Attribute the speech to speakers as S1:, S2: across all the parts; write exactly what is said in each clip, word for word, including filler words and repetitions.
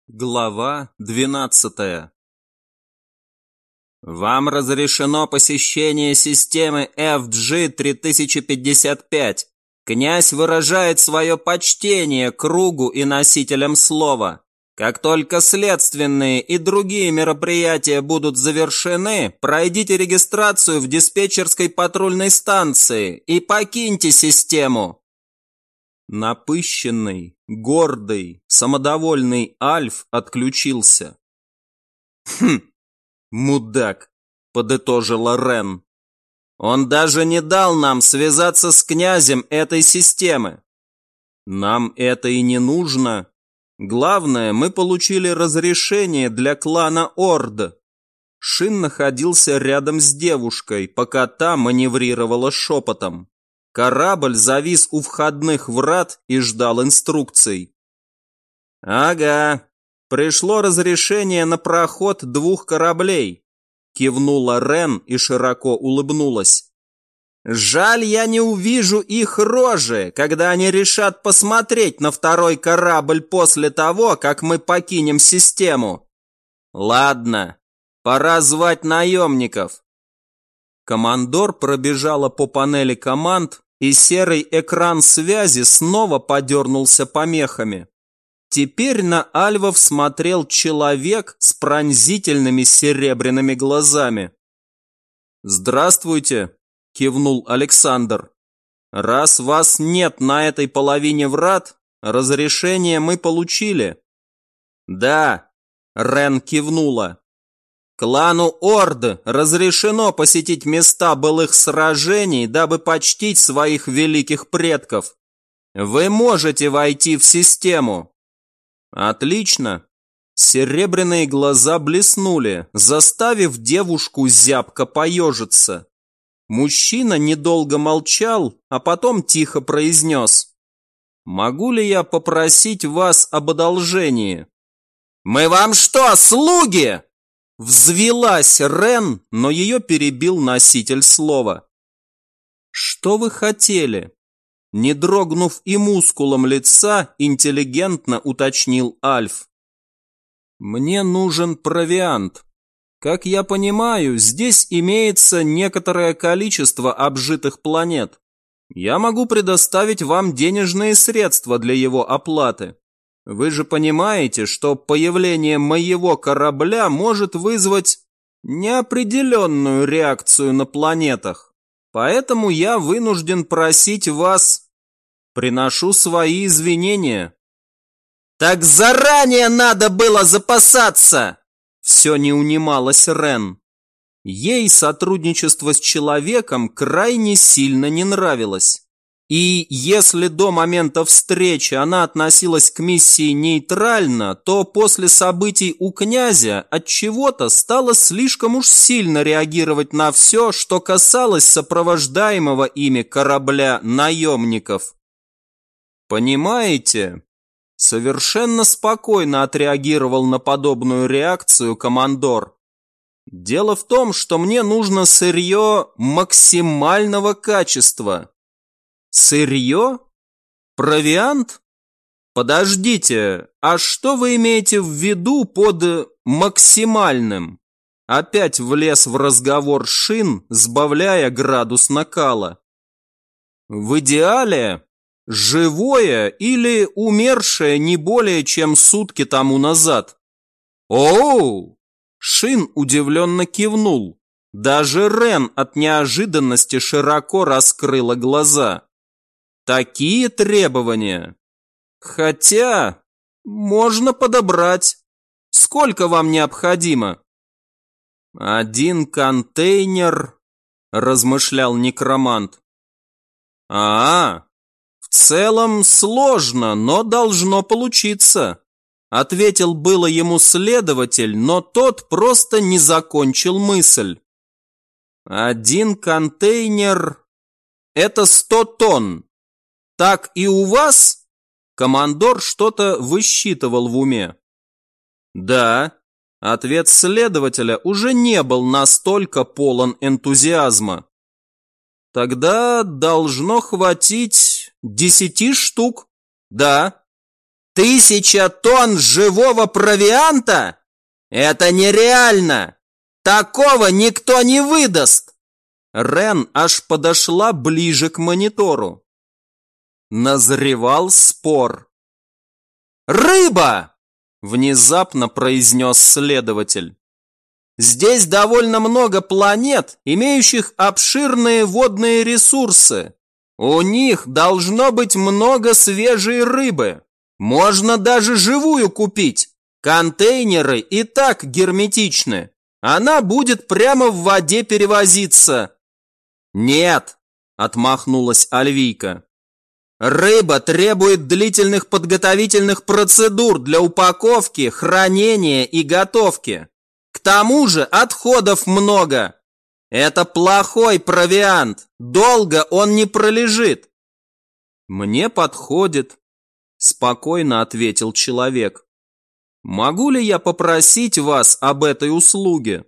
S1: Глава двенадцатая. Вам разрешено посещение системы эф джи три тысячи пятьдесят пять. Князь выражает свое почтение кругу и носителям слова. Как только следственные и другие мероприятия будут завершены, пройдите регистрацию в диспетчерской патрульной станции и покиньте систему. Напыщенный, гордый, самодовольный Альф отключился. «Хм, мудак», — подытожила Рен. «Он даже не дал нам связаться с князем этой системы. Нам это и не нужно. Главное, мы получили разрешение для клана Орд». Шин находился рядом с девушкой, пока та маневрировала шепотом. Корабль завис у входных врат и ждал инструкций. «Ага, пришло разрешение на проход двух кораблей», — кивнула Рен и широко улыбнулась. «Жаль, я не увижу их рожи, когда они решат посмотреть на второй корабль после того, как мы покинем систему. Ладно, пора звать наемников». Командор пробежала по панели команд, и серый экран связи снова подернулся помехами. Теперь на альвов смотрел человек с пронзительными серебряными глазами. «Здравствуйте», — кивнул Александр. «Раз вас нет на этой половине врат, разрешение мы получили». «Да», — Рен кивнула. «Клану Орд разрешено посетить места былых сражений, дабы почтить своих великих предков. Вы можете войти в систему». «Отлично». Серебряные глаза блеснули, заставив девушку зябко поежиться. Мужчина недолго молчал, а потом тихо произнес: «Могу ли я попросить вас об одолжении?» «Мы вам что, слуги?» Взвилась Рен, но ее перебил носитель слова. «Что вы хотели?» Не дрогнув и мускулом лица, интеллигентно уточнил Альф. «Мне нужен провиант. Как я понимаю, здесь имеется некоторое количество обжитых планет. Я могу предоставить вам денежные средства для его оплаты. Вы же понимаете, что появление моего корабля может вызвать неопределенную реакцию на планетах. Поэтому я вынужден просить вас... Приношу свои извинения». «Так заранее надо было запасаться!» Все не унималась Рен. Ей сотрудничество с человеком крайне сильно не нравилось. И если до момента встречи она относилась к миссии нейтрально, то после событий у князя отчего-то стала слишком уж сильно реагировать на все, что касалось сопровождаемого ими корабля наемников. «Понимаете?» Совершенно спокойно отреагировал на подобную реакцию командор. «Дело в том, что мне нужно сырье максимального качества». «Сырье? Провиант? Подождите, а что вы имеете в виду под максимальным?» Опять влез в разговор Шин, сбавляя градус накала. «В идеале живое или умершее не более чем сутки тому назад». «Оу!» Шин удивленно кивнул. Даже Рен от неожиданности широко раскрыла глаза. Такие требования? Хотя, можно подобрать. Сколько вам необходимо? Один контейнер, размышлял некромант. А, в целом сложно, но должно получиться, ответил было ему следователь, но тот просто не закончил мысль. Один контейнер – это сто тонн. «Так и у вас?» Командор что-то высчитывал в уме. «Да», ответ следователя уже не был настолько полон энтузиазма. «Тогда должно хватить десяти штук». «Да». Тысяча тонн живого провианта? Это нереально! Такого никто не выдаст! Рен аж подошла ближе к монитору. Назревал спор. «Рыба!» – внезапно произнес следователь. «Здесь довольно много планет, имеющих обширные водные ресурсы. У них должно быть много свежей рыбы. Можно даже живую купить. Контейнеры и так герметичны. Она будет прямо в воде перевозиться». «Нет», – отмахнулась Альвийка. «Рыба требует длительных подготовительных процедур для упаковки, хранения и готовки. К тому же отходов много. Это плохой провиант. Долго он не пролежит». «Мне подходит», – спокойно ответил человек. «Могу ли я попросить вас об этой услуге?»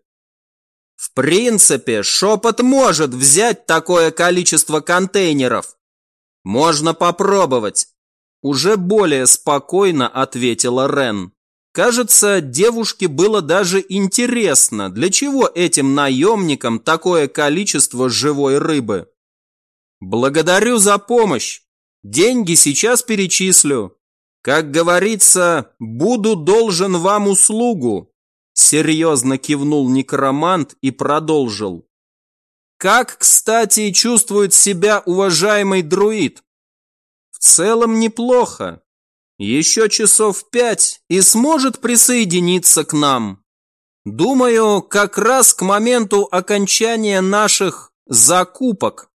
S1: «В принципе, шепот может взять такое количество контейнеров. Можно попробовать», – уже более спокойно ответила Рен. Кажется, девушке было даже интересно, для чего этим наемникам такое количество живой рыбы. «Благодарю за помощь. Деньги сейчас перечислю. Как говорится, буду должен вам услугу», – серьезно кивнул некромант и продолжил. «Как, кстати, чувствует себя уважаемый друид?» «В целом неплохо. Еще часов пять и сможет присоединиться к нам. Думаю, как раз к моменту окончания наших закупок».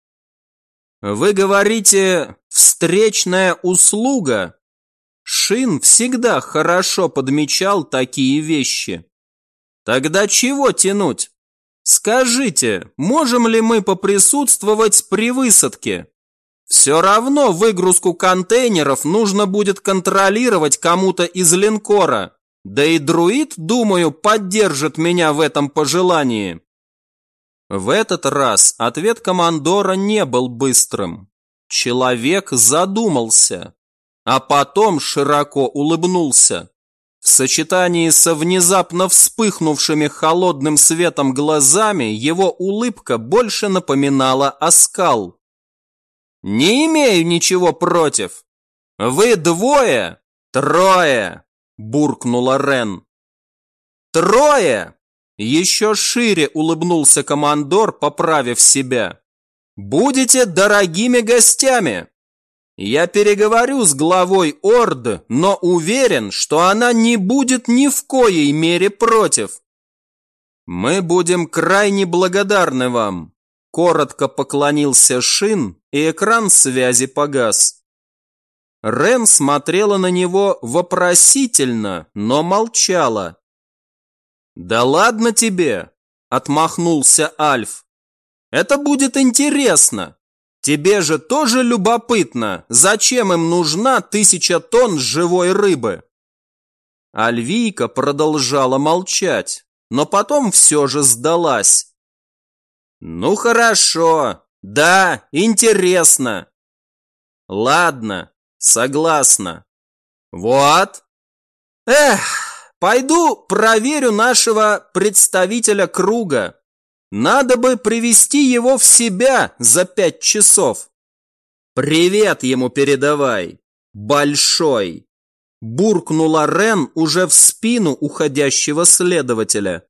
S1: «Вы говорите, встречная услуга?» Шин всегда хорошо подмечал такие вещи. «Тогда чего тянуть? Скажите, можем ли мы поприсутствовать при высадке? Все равно выгрузку контейнеров нужно будет контролировать кому-то из линкора, да и друид, думаю, поддержит меня в этом пожелании». В этот раз ответ командора не был быстрым. Человек задумался, а потом широко улыбнулся. В сочетании со внезапно вспыхнувшими холодным светом глазами его улыбка больше напоминала оскал. «Не имею ничего против. Вы двое, трое», – буркнула Рен. «Трое!» – еще шире улыбнулся командор, поправив себя. «Будете дорогими гостями. Я переговорю с главой Орды, но уверен, что она не будет ни в коей мере против». «Мы будем крайне благодарны вам», – коротко поклонился Шин, и экран связи погас. Рен смотрела на него вопросительно, но молчала. «Да ладно тебе», – отмахнулся Альф. «Это будет интересно. Тебе же тоже любопытно, зачем им нужна тысяча тонн живой рыбы?» Альвийка продолжала молчать, но потом все же сдалась. «Ну хорошо, да, интересно. Ладно, согласна. Вот. Эх, пойду проверю нашего представителя круга. Надо бы привести его в себя за пять часов. Привет ему передавай, большой», – буркнула Рен уже в спину уходящего следователя.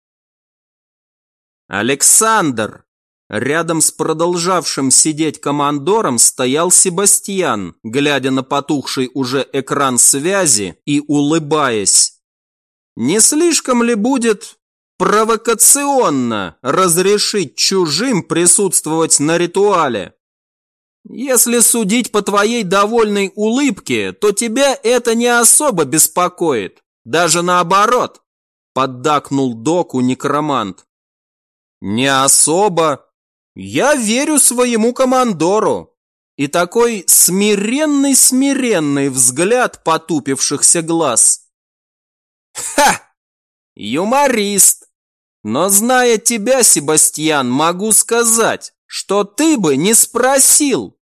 S1: «Александр!» Рядом с продолжавшим сидеть командором стоял Себастьян, глядя на потухший уже экран связи и улыбаясь. «Не слишком ли будет провокационно разрешить чужим присутствовать на ритуале? Если судить по твоей довольной улыбке, то тебя это не особо беспокоит, даже наоборот», – поддакнул доку некромант. «Не особо. Я верю своему командору». И такой смиренный-смиренный взгляд потупившихся глаз. «Ха! Юморист! Но зная тебя, Себастьян, могу сказать, что ты бы не спросил,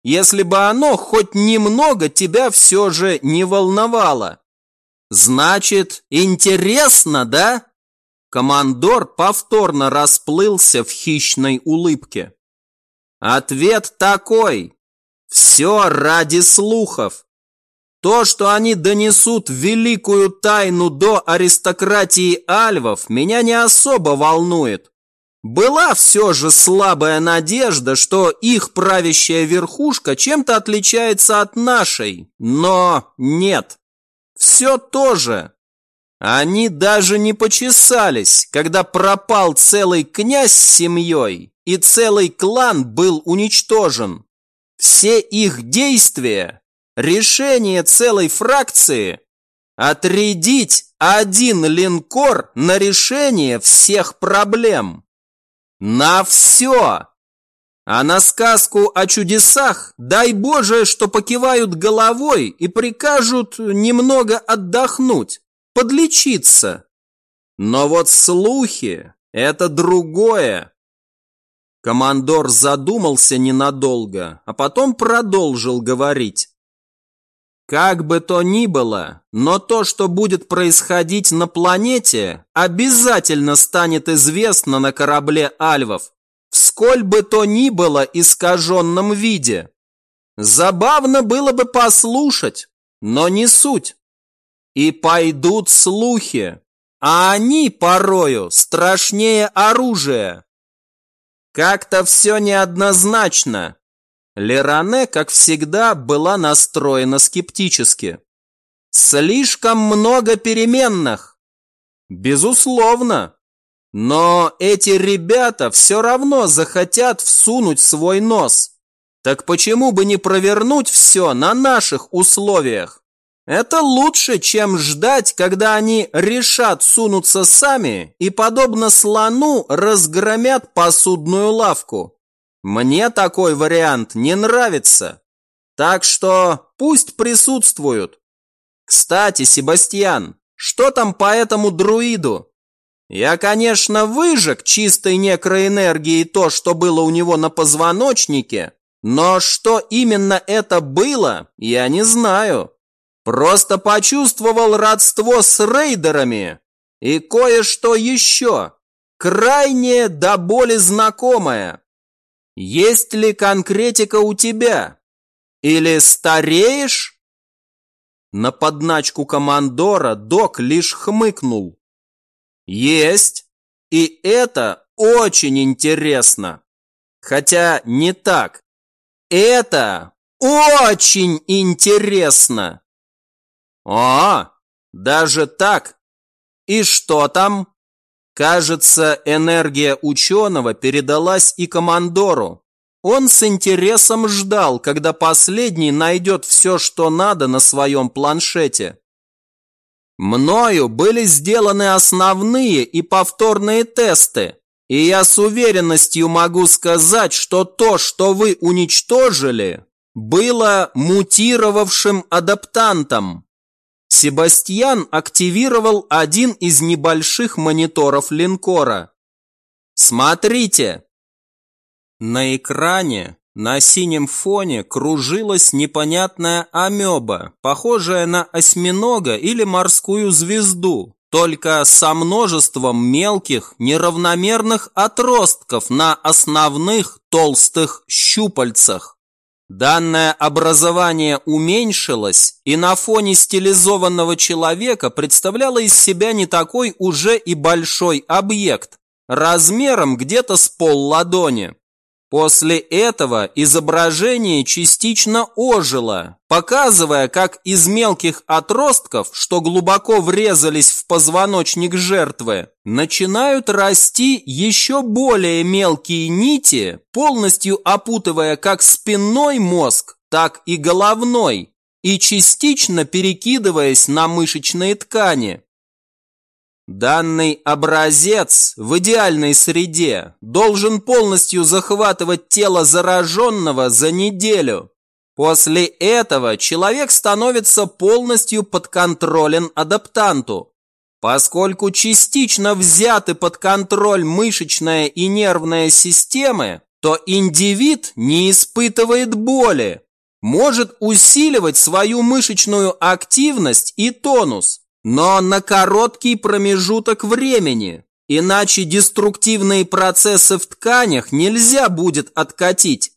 S1: если бы оно хоть немного тебя все же не волновало. Значит, интересно, да? Командор повторно расплылся в хищной улыбке. Ответ такой. Все ради слухов. То, что они донесут великую тайну до аристократии альвов, меня не особо волнует. Была все же слабая надежда, что их правящая верхушка чем-то отличается от нашей, но нет. Все то же. Они даже не почесались, когда пропал целый князь с семьей, и целый клан был уничтожен. Все их действия, решение целой фракции – отрядить один линкор на решение всех проблем. На все! А на сказку о чудесах, дай Боже, что покивают головой и прикажут немного отдохнуть, подлечиться. Но вот слухи – это другое. Командор задумался ненадолго, а потом продолжил говорить. Как бы то ни было, но то, что будет происходить на планете, обязательно станет известно на корабле альвов, в сколь бы то ни было искаженном виде. Забавно было бы послушать, но не суть. И пойдут слухи, а они порою страшнее оружия. Как-то все неоднозначно. Леране, как всегда, была настроена скептически. Слишком много переменных. Безусловно. Но эти ребята все равно захотят всунуть свой нос. Так почему бы не провернуть все на наших условиях? Это лучше, чем ждать, когда они решат сунуться сами и, подобно слону, разгромят посудную лавку. Мне такой вариант не нравится. Так что пусть присутствуют. Кстати, Себастьян, что там по этому друиду? Я, конечно, выжег чистой некроэнергией то, что было у него на позвоночнике, но что именно это было, я не знаю. Просто почувствовал родство с рейдерами и кое-что еще, крайне до боли знакомое. Есть ли конкретика у тебя? Или стареешь? На подначку командора док лишь хмыкнул. Есть. И это очень интересно. Хотя не так. Это очень интересно. А, даже так? И что там? Кажется, энергия ученого передалась и командору. Он с интересом ждал, когда последний найдет все, что надо на своем планшете. Мною были сделаны основные и повторные тесты, и я с уверенностью могу сказать, что то, что вы уничтожили, было мутировавшим адаптантом. Себастьян активировал один из небольших мониторов линкора. Смотрите! На экране на синем фоне кружилась непонятная амеба, похожая на осьминога или морскую звезду, только со множеством мелких неравномерных отростков на основных толстых щупальцах. Данное образование уменьшилось и на фоне стилизованного человека представляло из себя не такой уже и большой объект, размером где-то с полладони. После этого изображение частично ожило, показывая, как из мелких отростков, что глубоко врезались в позвоночник жертвы, начинают расти еще более мелкие нити, полностью опутывая как спинной мозг, так и головной, и частично перекидываясь на мышечные ткани. Данный образец в идеальной среде должен полностью захватывать тело зараженного за неделю. После этого человек становится полностью подконтролен адаптанту. Поскольку частично взяты под контроль мышечная и нервная системы, что индивид не испытывает боли, может усиливать свою мышечную активность и тонус, но на короткий промежуток времени, иначе деструктивные процессы в тканях нельзя будет откатить.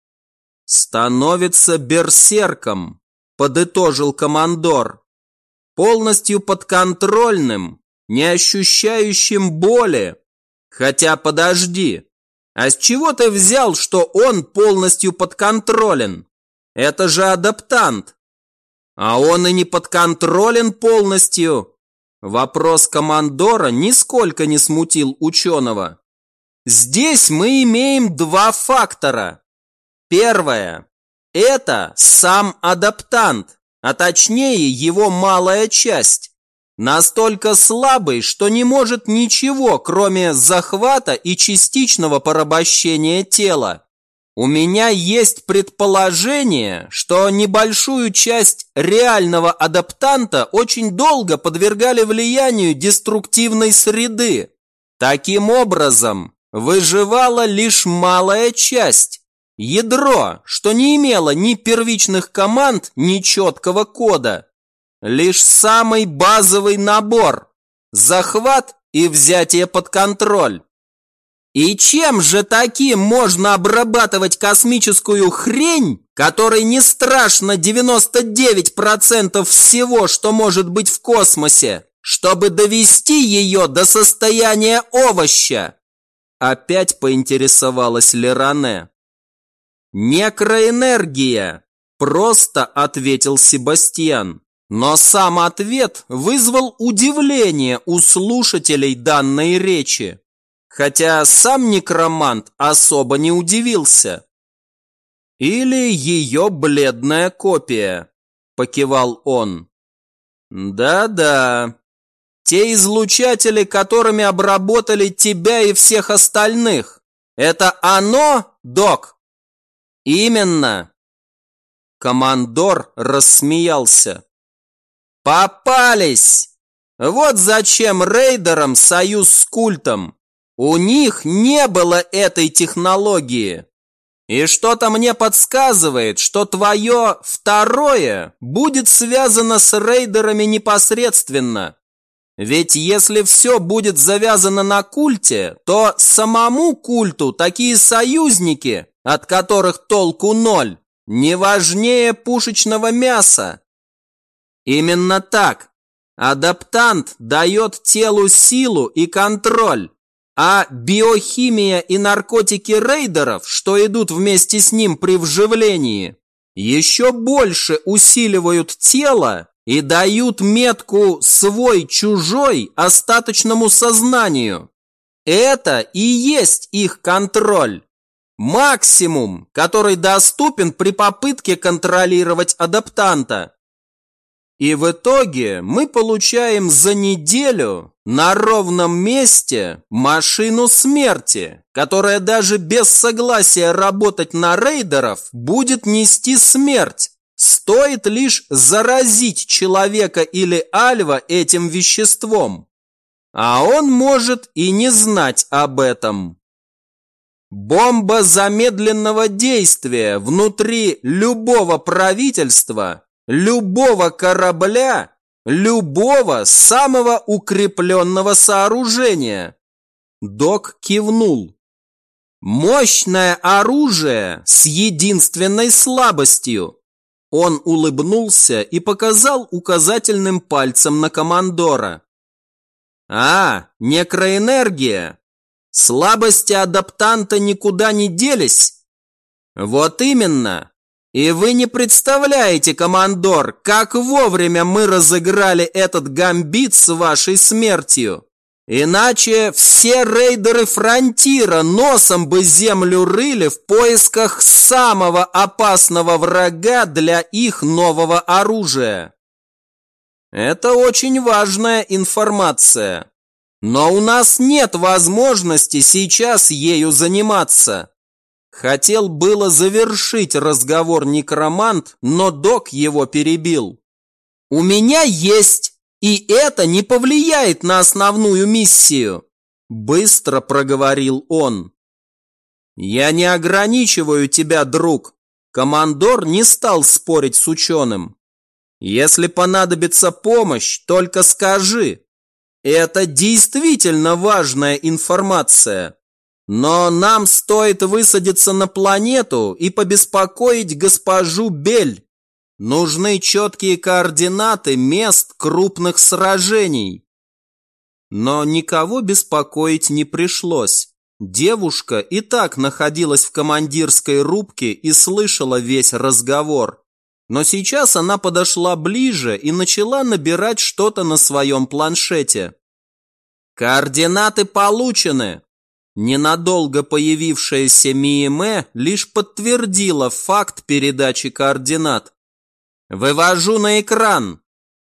S1: «Становится берсерком», – подытожил командор, «полностью подконтрольным, не ощущающим боли. Хотя подожди, а с чего ты взял, что он полностью подконтролен? Это же адаптант. А он и не подконтролен полностью». Вопрос командора нисколько не смутил ученого. Здесь мы имеем два фактора. Первое. Это сам адаптант, а точнее его малая часть. Настолько слабый, что не может ничего, кроме захвата и частичного порабощения тела. У меня есть предположение, что небольшую часть реального адаптанта очень долго подвергали влиянию деструктивной среды. Таким образом, выживала лишь малая часть. Ядро, что не имело ни первичных команд, ни четкого кода. Лишь самый базовый набор – захват и взятие под контроль. И чем же таким можно обрабатывать космическую хрень, которой не страшно девяносто девять процентов всего, что может быть в космосе, чтобы довести ее до состояния овоща? Опять поинтересовалась Леране. «Некроэнергия», – просто ответил Себастьян. Но сам ответ вызвал удивление у слушателей данной речи. Хотя сам некромант особо не удивился. «Или ее бледная копия», – покивал он. «Да-да, те излучатели, которыми обработали тебя и всех остальных, это оно, док?» «Именно!» Командор рассмеялся. «Попались! Вот зачем рейдерам союз с культом. У них не было этой технологии. И что-то мне подсказывает, что твое второе будет связано с рейдерами непосредственно. Ведь если все будет завязано на культе, то самому культу такие союзники, от которых толку ноль, не важнее пушечного мяса». Именно так. Адаптант дает телу силу и контроль, а биохимия и наркотики рейдеров, что идут вместе с ним при вживлении, еще больше усиливают тело и дают метку «свой-чужой» остаточному сознанию. Это и есть их контроль. Максимум, который доступен при попытке контролировать адаптанта. И в итоге мы получаем за неделю на ровном месте машину смерти, которая даже без согласия работать на рейдеров будет нести смерть. Стоит лишь заразить человека или альва этим веществом. А он может и не знать об этом. Бомба замедленного действия внутри любого правительства, любого корабля, любого самого укрепленного сооружения. Док кивнул. Мощное оружие с единственной слабостью. Он улыбнулся и показал указательным пальцем на командора. А, некроэнергия. Слабости адаптанта никуда не делись? Вот именно. И вы не представляете, командор, как вовремя мы разыграли этот гамбит с вашей смертью. Иначе все рейдеры Фронтира носом бы землю рыли в поисках самого опасного врага для их нового оружия. Это очень важная информация. Но у нас нет возможности сейчас ею заниматься. Хотел было завершить разговор некромант, но док его перебил. «У меня есть, и это не повлияет на основную миссию», – быстро проговорил он. Я не ограничиваю тебя, друг. Командор не стал спорить с ученым. Если понадобится помощь, только скажи. Это действительно важная информация. Но нам стоит высадиться на планету и побеспокоить госпожу Бель. Нужны четкие координаты мест крупных сражений. Но никого беспокоить не пришлось. Девушка и так находилась в командирской рубке и слышала весь разговор. Но сейчас она подошла ближе и начала набирать что-то на своем планшете. «Координаты получены!» Ненадолго появившаяся Миэме лишь подтвердила факт передачи координат. «Вывожу на экран!»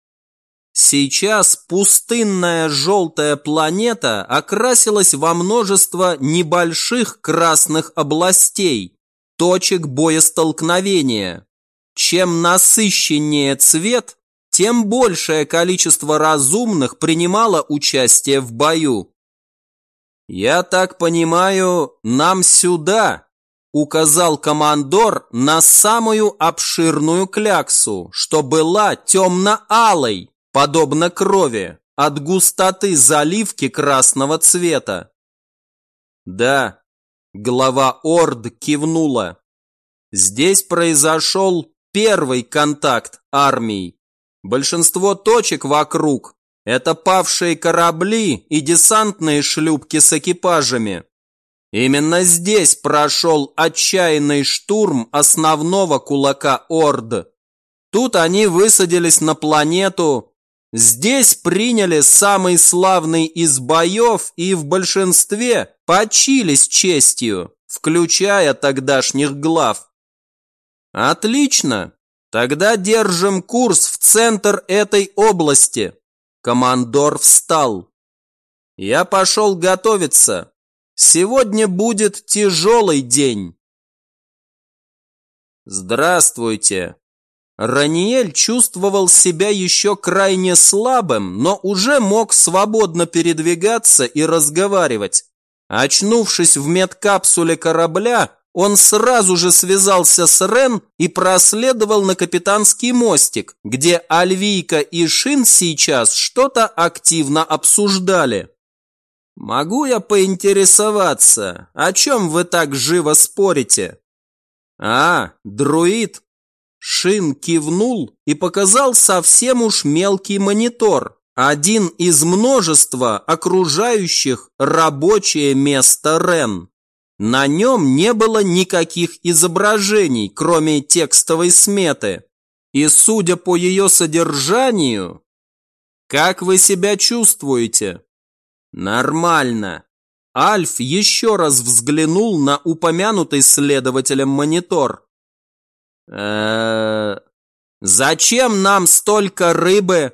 S1: Сейчас пустынная желтая планета окрасилась во множество небольших красных областей, точек боестолкновения. Чем насыщеннее цвет, тем большее количество разумных принимало участие в бою. «Я так понимаю, нам сюда», — указал командор на самую обширную кляксу, что была темно-алой, подобно крови, от густоты заливки красного цвета. «Да», — глава Орд кивнула. «Здесь произошел первый контакт армий. Большинство точек вокруг – это павшие корабли и десантные шлюпки с экипажами. Именно здесь прошел отчаянный штурм основного кулака Орд. Тут они высадились на планету, здесь приняли самый славный из боев и в большинстве почили с честью, включая тогдашних глав. Отлично, тогда держим курс в центр этой области. Командор встал. Я пошел готовиться. Сегодня будет тяжелый день. Здравствуйте. Раниэль чувствовал себя еще крайне слабым, но уже мог свободно передвигаться и разговаривать. Очнувшись в медкапсуле корабля, он сразу же связался с Рен и проследовал на капитанский мостик, где Альвийка и Шин сейчас что-то активно обсуждали. «Могу я поинтересоваться, о чем вы так живо спорите?» «А, друид!» Шин кивнул и показал совсем уж мелкий монитор, один из множества окружающих рабочее место Рен. На нем не было никаких изображений, кроме текстовой сметы. И судя по ее содержанию... Как вы себя чувствуете? Нормально. Альф еще раз взглянул на упомянутый следователем монитор. Э-э... Зачем нам столько рыбы?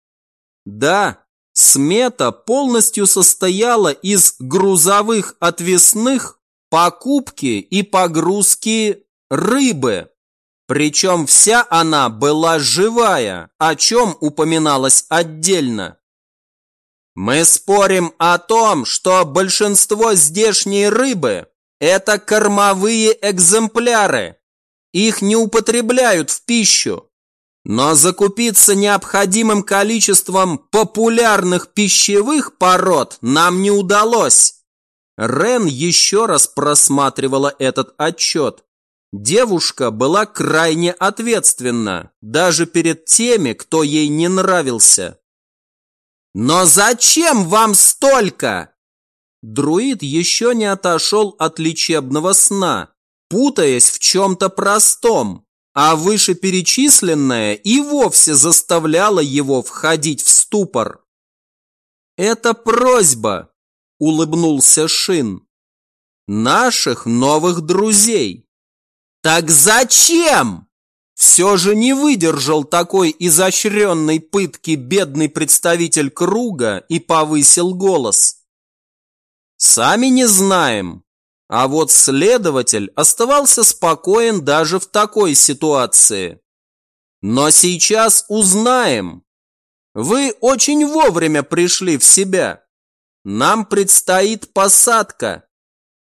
S1: Да, смета полностью состояла из грузовых отвесных, покупки и погрузки рыбы. Причем вся она была живая, о чем упоминалось отдельно. Мы спорим о том, что большинство здешней рыбы – это кормовые экземпляры. Их не употребляют в пищу. Но закупиться необходимым количеством популярных пищевых пород нам не удалось. Рен еще раз просматривала этот отчет. Девушка была крайне ответственна, даже перед теми, кто ей не нравился. «Но зачем вам столько?» Друид еще не отошел от лечебного сна, путаясь в чем-то простом, а вышеперечисленное и вовсе заставляло его входить в ступор. «Это просьба», — улыбнулся Шин. «Наших новых друзей». «Так зачем?» Все же не выдержал такой изощренной пытки бедный представитель круга и повысил голос. «Сами не знаем». А вот следователь оставался спокоен даже в такой ситуации. «Но сейчас узнаем. Вы очень вовремя пришли в себя. Нам предстоит посадка».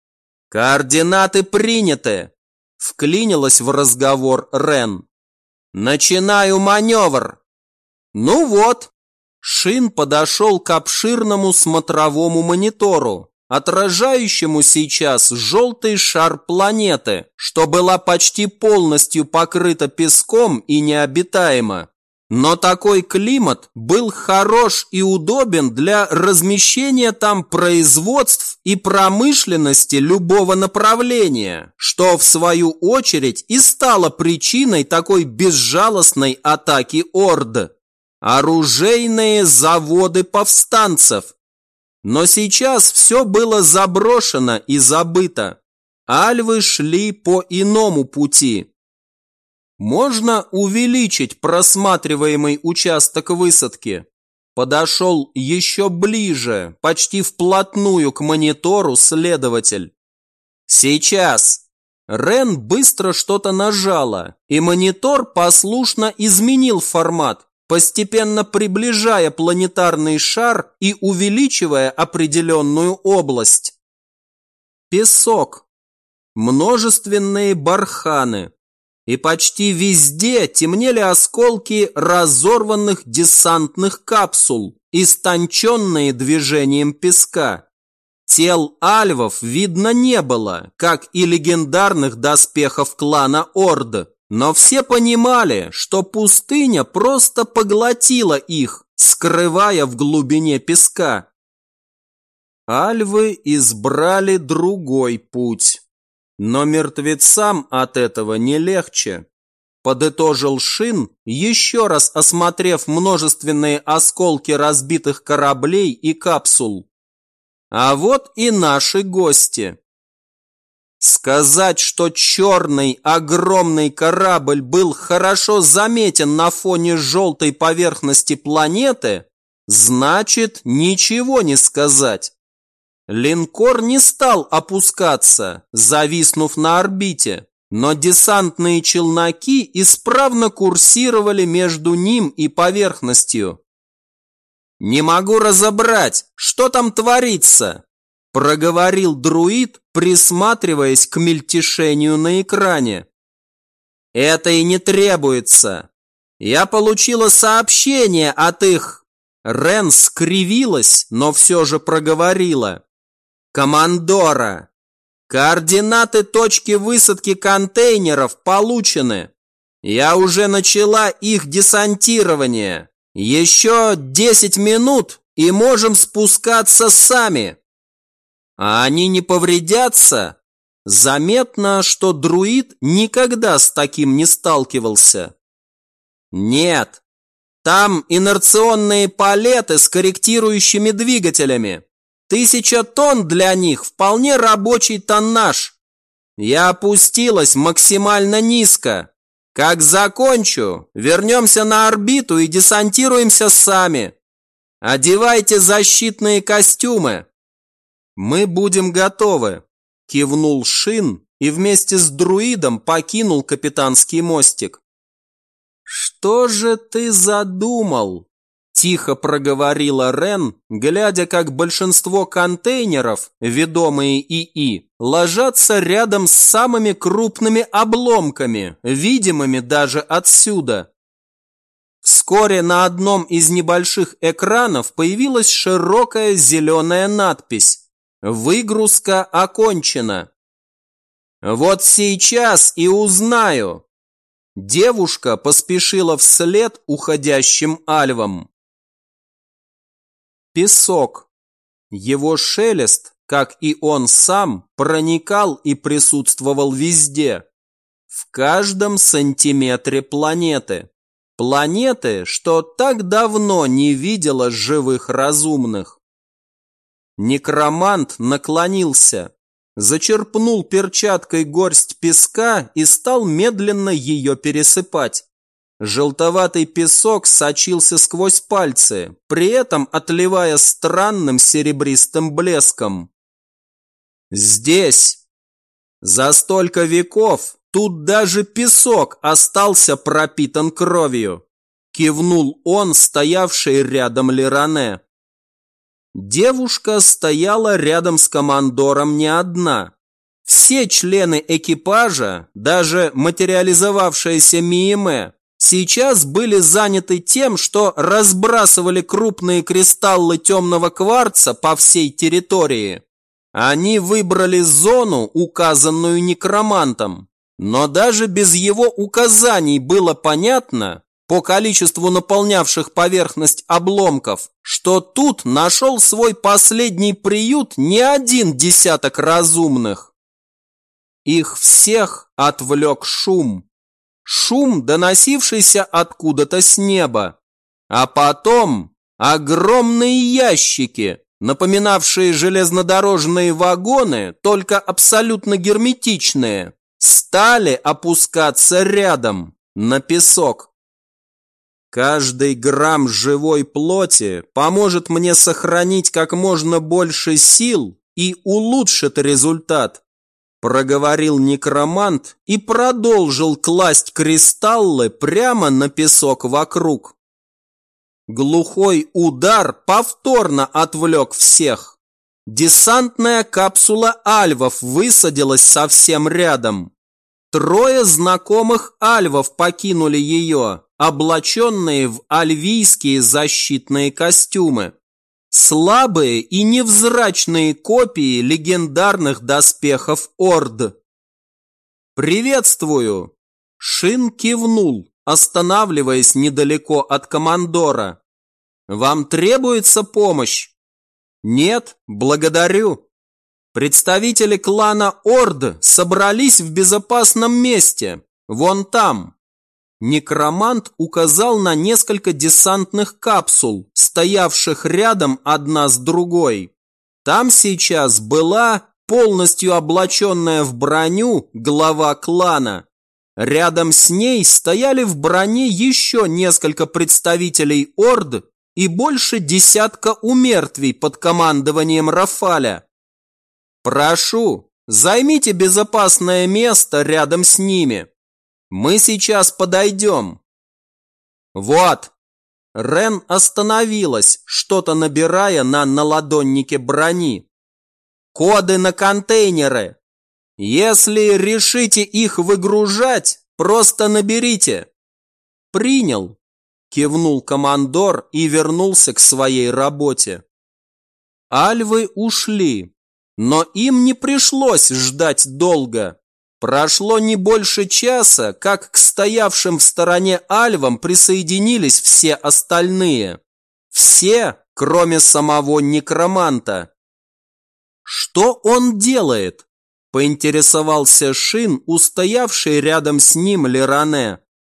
S1: «Координаты приняты!» – вклинилась в разговор Рен. «Начинаю маневр!» «Ну вот!» Шин подошел к обширному смотровому монитору, отражающему сейчас желтый шар планеты, что была почти полностью покрыта песком и необитаема. Но такой климат был хорош и удобен для размещения там производств и промышленности любого направления, что в свою очередь и стало причиной такой безжалостной атаки Орд. Оружейные заводы повстанцев. Но сейчас все было заброшено и забыто. Альвы шли по иному пути. Можно увеличить просматриваемый участок высадки. Подошел еще ближе, почти вплотную к монитору следователь. Сейчас. Рен быстро что-то нажала, и монитор послушно изменил формат, постепенно приближая планетарный шар и увеличивая определенную область. Песок. Множественные барханы. И почти везде темнели осколки разорванных десантных капсул, истонченные движением песка. Тел альвов видно не было, как и легендарных доспехов клана Орд, но все понимали, что пустыня просто поглотила их, скрывая в глубине песка. Альвы избрали другой путь. Но мертвецам от этого не легче. Подытожил Шин, еще раз осмотрев множественные осколки разбитых кораблей и капсул. А вот и наши гости. Сказать, что черный огромный корабль был хорошо заметен на фоне желтой поверхности планеты, значит ничего не сказать. Линкор не стал опускаться, зависнув на орбите, но десантные челноки исправно курсировали между ним и поверхностью. «Не могу разобрать, что там творится», – проговорил друид, присматриваясь к мельтешению на экране. «Это и не требуется. Я получила сообщение от их...» Рен скривилась, но все же проговорила. «Командора, координаты точки высадки контейнеров получены. Я уже начала их десантирование. Еще десять минут и можем спускаться сами. А они не повредятся?» Заметно, что друид никогда с таким не сталкивался. «Нет, там инерционные палеты с корректирующими двигателями. Тысяча тонн для них вполне рабочий тоннаж. Я опустилась максимально низко. Как закончу, вернемся на орбиту и десантируемся сами. Одевайте защитные костюмы». «Мы будем готовы», – кивнул Шин и вместе с друидом покинул капитанский мостик. «Что же ты задумал?» – тихо проговорила Рен, глядя, как большинство контейнеров, ведомые ИИ, ложатся рядом с самыми крупными обломками, видимыми даже отсюда. Вскоре на одном из небольших экранов появилась широкая зеленая надпись «Выгрузка окончена». «Вот сейчас и узнаю». Девушка поспешила вслед уходящим альвам. Песок. Его шелест, как и он сам, проникал и присутствовал везде. В каждом сантиметре планеты. Планеты, что так давно не видела живых разумных. Некромант наклонился, зачерпнул перчаткой горсть песка и стал медленно ее пересыпать. Желтоватый песок сочился сквозь пальцы, при этом отливая странным серебристым блеском. Здесь. За столько веков тут даже песок остался пропитан кровью, кивнул он, стоявший рядом Лиране. Девушка стояла рядом с командором не одна. Все члены экипажа, даже материализовавшаяся Миеме, сейчас были заняты тем, что разбрасывали крупные кристаллы темного кварца по всей территории. Они выбрали зону, указанную некромантом, но даже без его указаний было понятно, по количеству наполнявших поверхность обломков, что тут нашел свой последний приют не один десяток разумных. Их всех отвлек шум. Шум, доносившийся откуда-то с неба. А потом огромные ящики, напоминавшие железнодорожные вагоны, только абсолютно герметичные, стали опускаться рядом, на песок. Каждый грамм живой плоти поможет мне сохранить как можно больше сил и улучшит результат, проговорил некромант и продолжил класть кристаллы прямо на песок вокруг. Глухой удар повторно отвлек всех. Десантная капсула альвов высадилась совсем рядом. Трое знакомых альвов покинули ее, облаченные в альвийские защитные костюмы. Слабые и невзрачные копии легендарных доспехов Орд. «Приветствую!» Шин кивнул, останавливаясь недалеко от командора. «Вам требуется помощь?» «Нет, благодарю. Представители клана Орд собрались в безопасном месте, вон там». Некромант указал на несколько десантных капсул, стоявших рядом одна с другой. Там сейчас была полностью облаченная в броню глава клана. Рядом с ней стояли в броне еще несколько представителей Орд и больше десятка умертвий под командованием Рафаля. «Прошу, займите безопасное место рядом с ними. Мы сейчас подойдем». «Вот!» Рен остановилась, что-то набирая на наладоннике брони. «Коды на контейнеры. Если решите их выгружать, просто наберите». «Принял», – кивнул командор и вернулся к своей работе. Альвы ушли, но им не пришлось ждать долго. Прошло не больше часа, как к стоявшим в стороне альвам присоединились все остальные. Все, кроме самого некроманта. «Что он делает?» – поинтересовался Шин, устоявший рядом с ним Леране.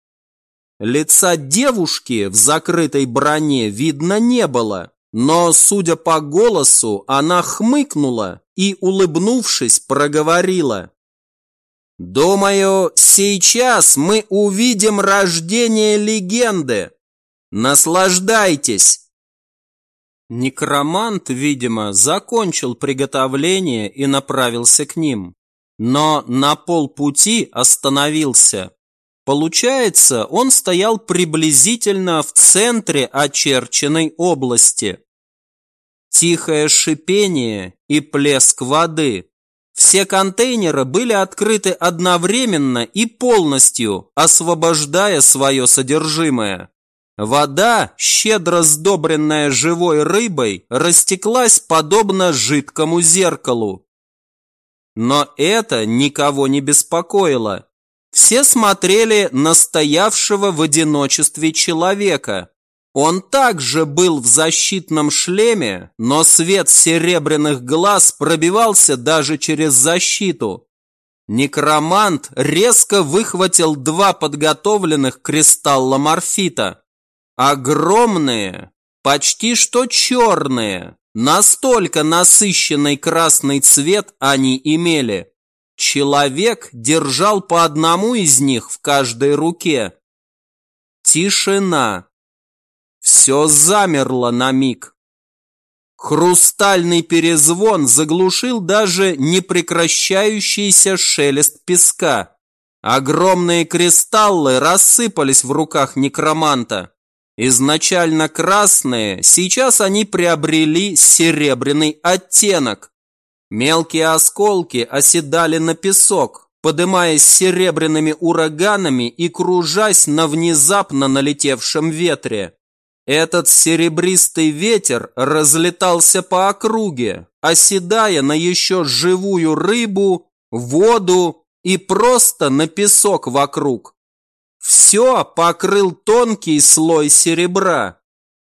S1: Лица девушки в закрытой броне видно не было, но, судя по голосу, она хмыкнула и, улыбнувшись, проговорила. «Думаю, сейчас мы увидим рождение легенды. Наслаждайтесь!» Некромант, видимо, закончил приготовление и направился к ним, но на полпути остановился. Получается, он стоял приблизительно в центре очерченной области. Тихое шипение и плеск воды. Все контейнеры были открыты одновременно и полностью, освобождая свое содержимое. Вода, щедро сдобренная живой рыбой, растеклась подобно жидкому зеркалу. Но это никого не беспокоило. Все смотрели на стоявшего в одиночестве человека. Он также был в защитном шлеме, но свет серебряных глаз пробивался даже через защиту. Некромант резко выхватил два подготовленных кристалла морфита. Огромные, почти что черные, настолько насыщенный красный цвет они имели. Человек держал по одному из них в каждой руке. Тишина. Все замерло на миг. Хрустальный перезвон заглушил даже непрекращающийся шелест песка. Огромные кристаллы рассыпались в руках некроманта. Изначально красные, сейчас они приобрели серебряный оттенок. Мелкие осколки оседали на песок, подымаясь серебряными ураганами и кружась на внезапно налетевшем ветре. Этот серебристый ветер разлетался по округе, оседая на еще живую рыбу, воду и просто на песок вокруг. Все покрыл тонкий слой серебра.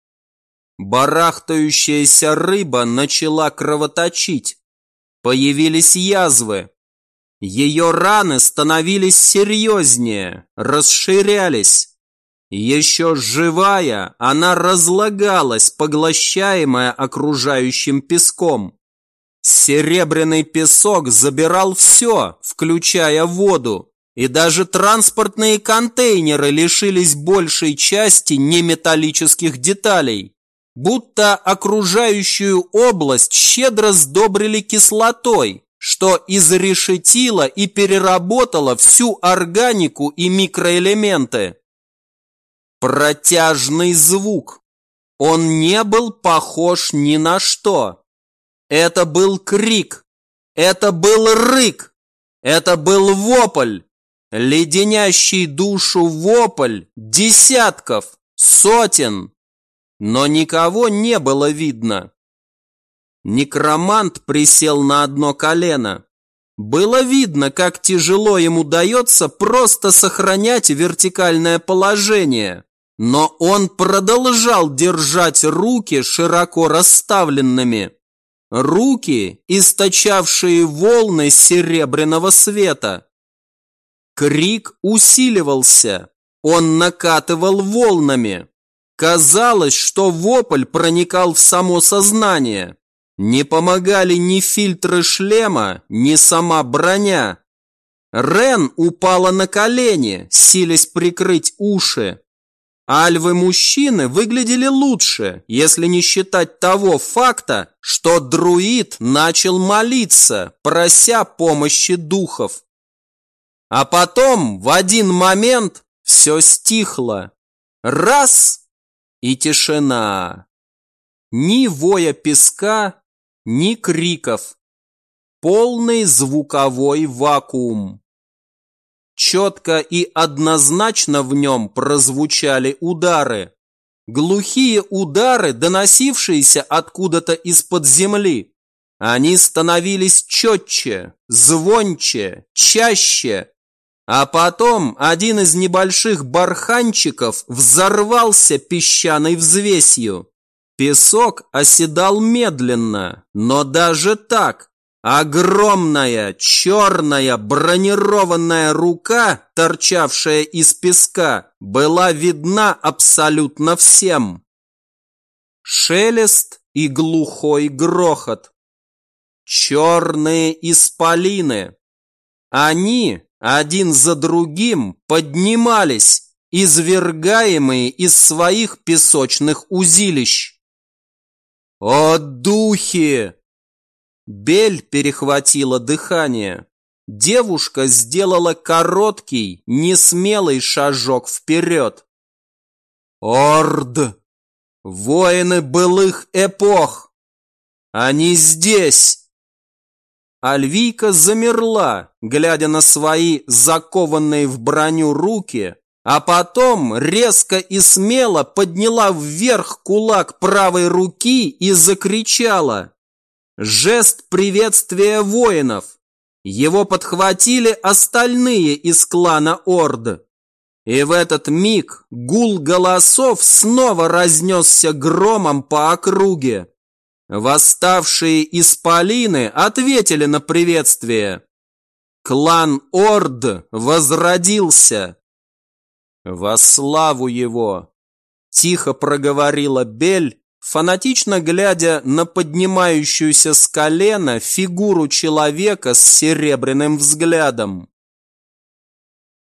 S1: Барахтающаяся рыба начала кровоточить. Появились язвы. Ее раны становились серьезнее, расширялись. Еще живая, она разлагалась, поглощаемая окружающим песком. Серебряный песок забирал все, включая воду, и даже транспортные контейнеры лишились большей части неметаллических деталей, будто окружающую область щедро сдобрили кислотой, что изрешетило и переработало всю органику и микроэлементы. Протяжный звук. Он не был похож ни на что. Это был крик. Это был рык. Это был вопль. Леденящий душу вопль десятков, сотен. Но никого не было видно. Некромант присел на одно колено. Было видно, как тяжело ему дается просто сохранять вертикальное положение. Но он продолжал держать руки широко расставленными. Руки, источавшие волны серебряного света. Крик усиливался. Он накатывал волнами. Казалось, что вопль проникал в само сознание. Не помогали ни фильтры шлема, ни сама броня. Рен упала на колени, силясь прикрыть уши. Альвы-мужчины выглядели лучше, если не считать того факта, что друид начал молиться, прося помощи духов. А потом в один момент все стихло. Раз — и тишина. Ни воя песка, ни криков. Полный звуковой вакуум. Четко и однозначно в нем прозвучали удары. Глухие удары, доносившиеся откуда-то из-под земли. Они становились четче, звонче, чаще. А потом один из небольших барханчиков взорвался песчаной взвесью. Песок оседал медленно, но даже так огромная черная бронированная рука, торчавшая из песка, была видна абсолютно всем. Шелест и глухой грохот. Черные исполины. Они один за другим поднимались, извергаемые из своих песочных узилищ. О, духи! Бель перехватила дыхание. Девушка сделала короткий, несмелый шажок вперед. Орд! Воины былых эпох! Они здесь! Альвийка замерла, глядя на свои закованные в броню руки, а потом резко и смело подняла вверх кулак правой руки и закричала. Жест приветствия воинов. Его подхватили остальные из клана Орд. И в этот миг гул голосов снова разнесся громом по округе. Восставшие исполины ответили на приветствие. Клан Орд возродился. Во славу его! Тихо проговорила Бель, фанатично глядя на поднимающуюся с колена фигуру человека с серебряным взглядом.